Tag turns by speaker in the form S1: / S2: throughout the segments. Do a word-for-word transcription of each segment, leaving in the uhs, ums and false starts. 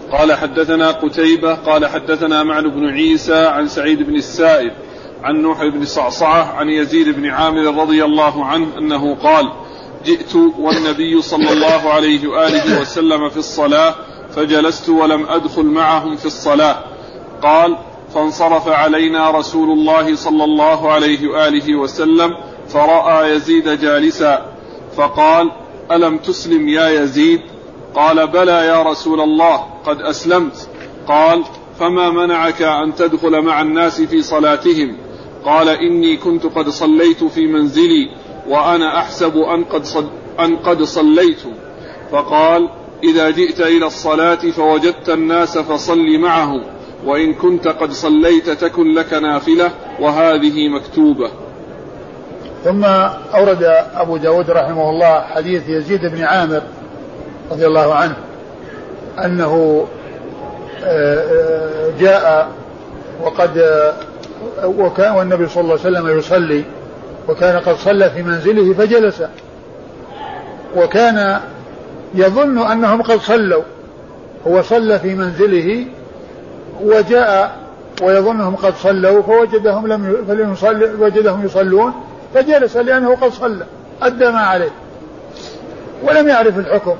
S1: قال حدثنا قتيبة قال حدثنا معن بن عيسى عن سعيد بن السائب عن نوح بن صعصعة عن يزيد بن عامر رضي الله عنه أنه قال جئت والنبي صلى الله عليه وآله وسلم في الصلاة فجلست ولم أدخل معهم في الصلاة. قال فانصرف علينا رسول الله صلى الله عليه وآله وسلم فرأى يزيد جالسا فقال ألم تسلم يا يزيد؟ قال بلى يا رسول الله قد أسلمت. قال فما منعك أن تدخل مع الناس في صلاتهم؟ قال إني كنت قد صليت في منزلي وأنا أحسب أن قد, صل أن قد صليت. فقال إذا جئت إلى الصلاة فوجدت الناس فصل معهم وإن كنت قد صليت تكن لك نافلة وهذه مكتوبة.
S2: ثم أورد أبو داود رحمه الله حديث يزيد بن عامر رضي الله عنه أنه جاء وقد وكان والنبي صلى الله عليه وسلم يصلي وكان قد صلى في منزله فجلس وكان يظن أنهم قد صلوا. هو صلى في منزله وجاء ويظنهم قد صلوا فوجدهم لم يصلي وجدهم يصلون فجلس لأنه قد صلى أدى ما عليه ولم يعرف الحكم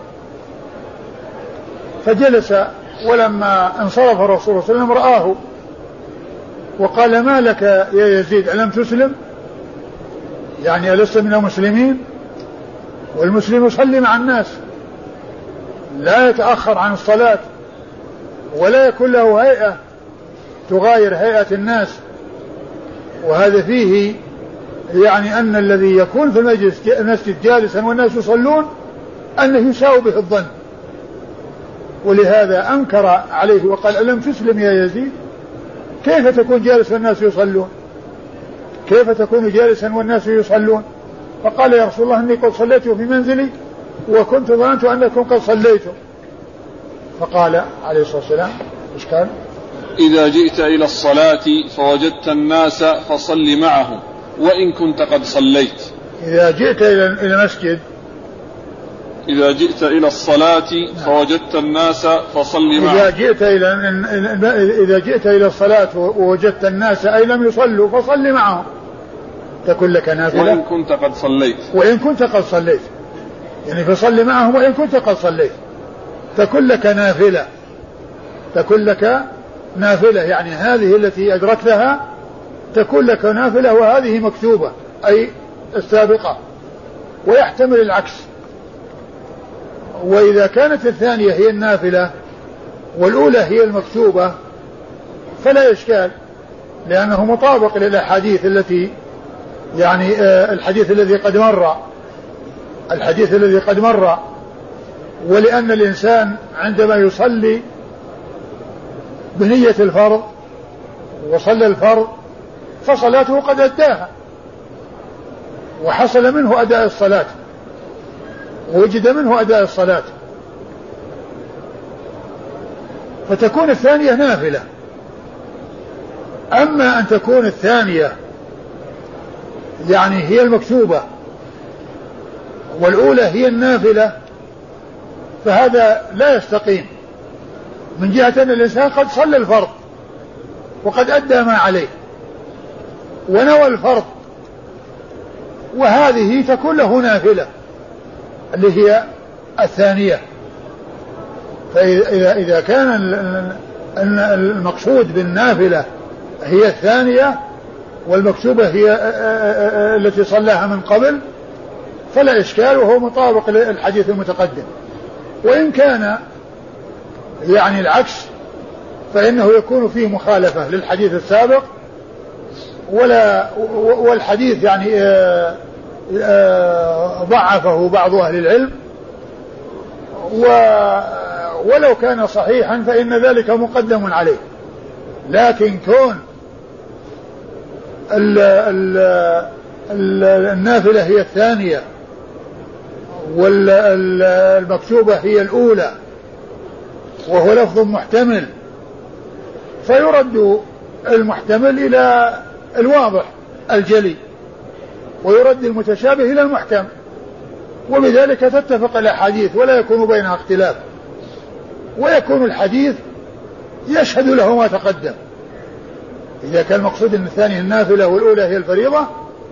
S2: فجلس. ولما انصرف الرسول صلى الله عليه وسلم رآه وقال ما لك يا يزيد ألم تسلم؟ يعني ألست من المسلمين؟ والمسلم يصلي مع الناس لا يتأخر عن الصلاة ولا يكون له هيئة تغاير هيئة الناس. وهذا فيه يعني أن الذي يكون في المسجد جالسا والناس يصلون أنه يساوي به الظن. ولهذا أنكر عليه وقال ألم تسلم يا يزيد؟ كيف تكون جالسا والناس يصلون؟ كيف تكون جالسا والناس يصلون؟ فقال يا رسول الله إني قد صليت في منزلي وكنت ظننت أنكم قد صليتم. فقال عليه الصلاة والسلام إيش قال؟
S1: إذا جئت إلى الصلاة فوجدت الناس فصل معهم وإن كنت قد صليت.
S2: إذا جئت إلى المسجد
S1: إذا جئت إلى الصلاة فوجدت الناس فصل معهم.
S2: إذا جئت إلى إذا جئت إلى الصلاة ووجدت الناس أي لم يصلوا فصل معهم تكن لك نافلة
S1: وإن كنت قد صليت.
S2: وإن كنت قد صليت يعني فصل معهم وإن كنت قد صليت تكن لك نافلة تكن لك نافلة يعني هذه التي أدركتها تكون لك نافلة وهذه مكتوبة أي السابقة. ويحتمل العكس. وإذا كانت الثانية هي النافلة والأولى هي المكتوبة فلا إشكال لأنه مطابق للأحاديث التي يعني آه الحديث الذي قد مر الحديث الذي قد مر. ولأن الإنسان عندما يصلي بنية الفرض وصلى الفرض فصلاته قد أداها وحصل منه أداء الصلاة ووجد منه أداء الصلاة فتكون الثانية نافلة. أما أن تكون الثانية يعني هي المكتوبة والأولى هي النافلة فهذا لا يستقيم من جهة أن الإنسان قد صلى الفرض وقد أدى ما عليه ونوى الفرض وهذه تكون له نافلة اللي هي الثانية. فإذا إذا كان المقصود بالنافلة هي الثانية والمكتوبة هي التي صلاها من قبل فلا إشكال وهو مطابق للحديث المتقدم. وإن كان يعني العكس فإنه يكون فيه مخالفة للحديث السابق ولا والحديث يعني ضعفه بعض أهل العلم ولو كان صحيحا فإن ذلك مقدم عليه. لكن كون ال ال ال النافلة هي الثانية والمكتوبة هي الأولى وهو لفظ محتمل فيرد المحتمل إلى الواضح الجلي ويرد المتشابه إلى المحكم وبذلك تتفق الأحاديث ولا يكون بينها اختلاف. ويكون الحديث يشهد له ما تقدم. إذا كان المقصود أن الثانية النافلة والأولى هي الفريضة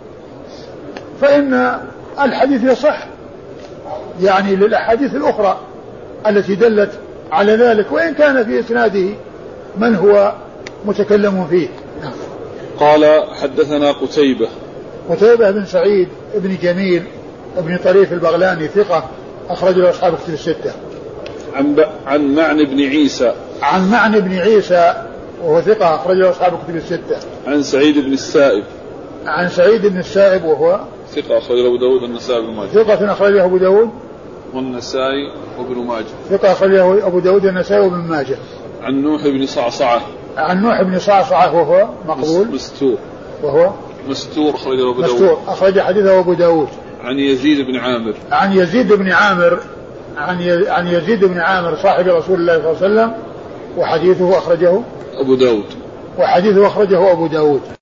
S2: فإن الحديث يصح يعني للأحاديث الأخرى التي دلت على ذلك، وإن كان في إسناده من هو متكلم فيه.
S1: قال حدثنا قتيبة
S2: قتيبة بن سعيد بن جميل بن طريف البغلاني ثقة أخرج له أصحاب كتب الستة.
S1: عن, ب... عن معن بن عيسى
S2: عن معن بن عيسى وهو ثقة أخرج له أصحاب كتب الستة.
S1: عن سعيد بن السائب
S2: عن سعيد بن السائب وهو
S1: ثقة أخرج له أبو داود والنسائي وابن ماجه.
S2: ثقة أخرج له أبو داود
S1: والنسائي وابن ماجه.
S2: ثقة أخرج له أبو داود والنسائي وابن ماجه.
S1: عن نوح بن صعصعة
S2: عن نوح بن صعصعة وهو مقبول
S1: مستور
S2: وهو
S1: مستور أخرج له أبو داود.
S2: مستور أخرج حديثه أبو داود.
S1: عن يزيد بن عامر
S2: عن يزيد بن عامر عن عن يزيد بن عامر صاحب رسول الله صلى الله عليه وسلم وحديثه أخرجه
S1: أبو داود
S2: وحديثه أخرجه أبو داود.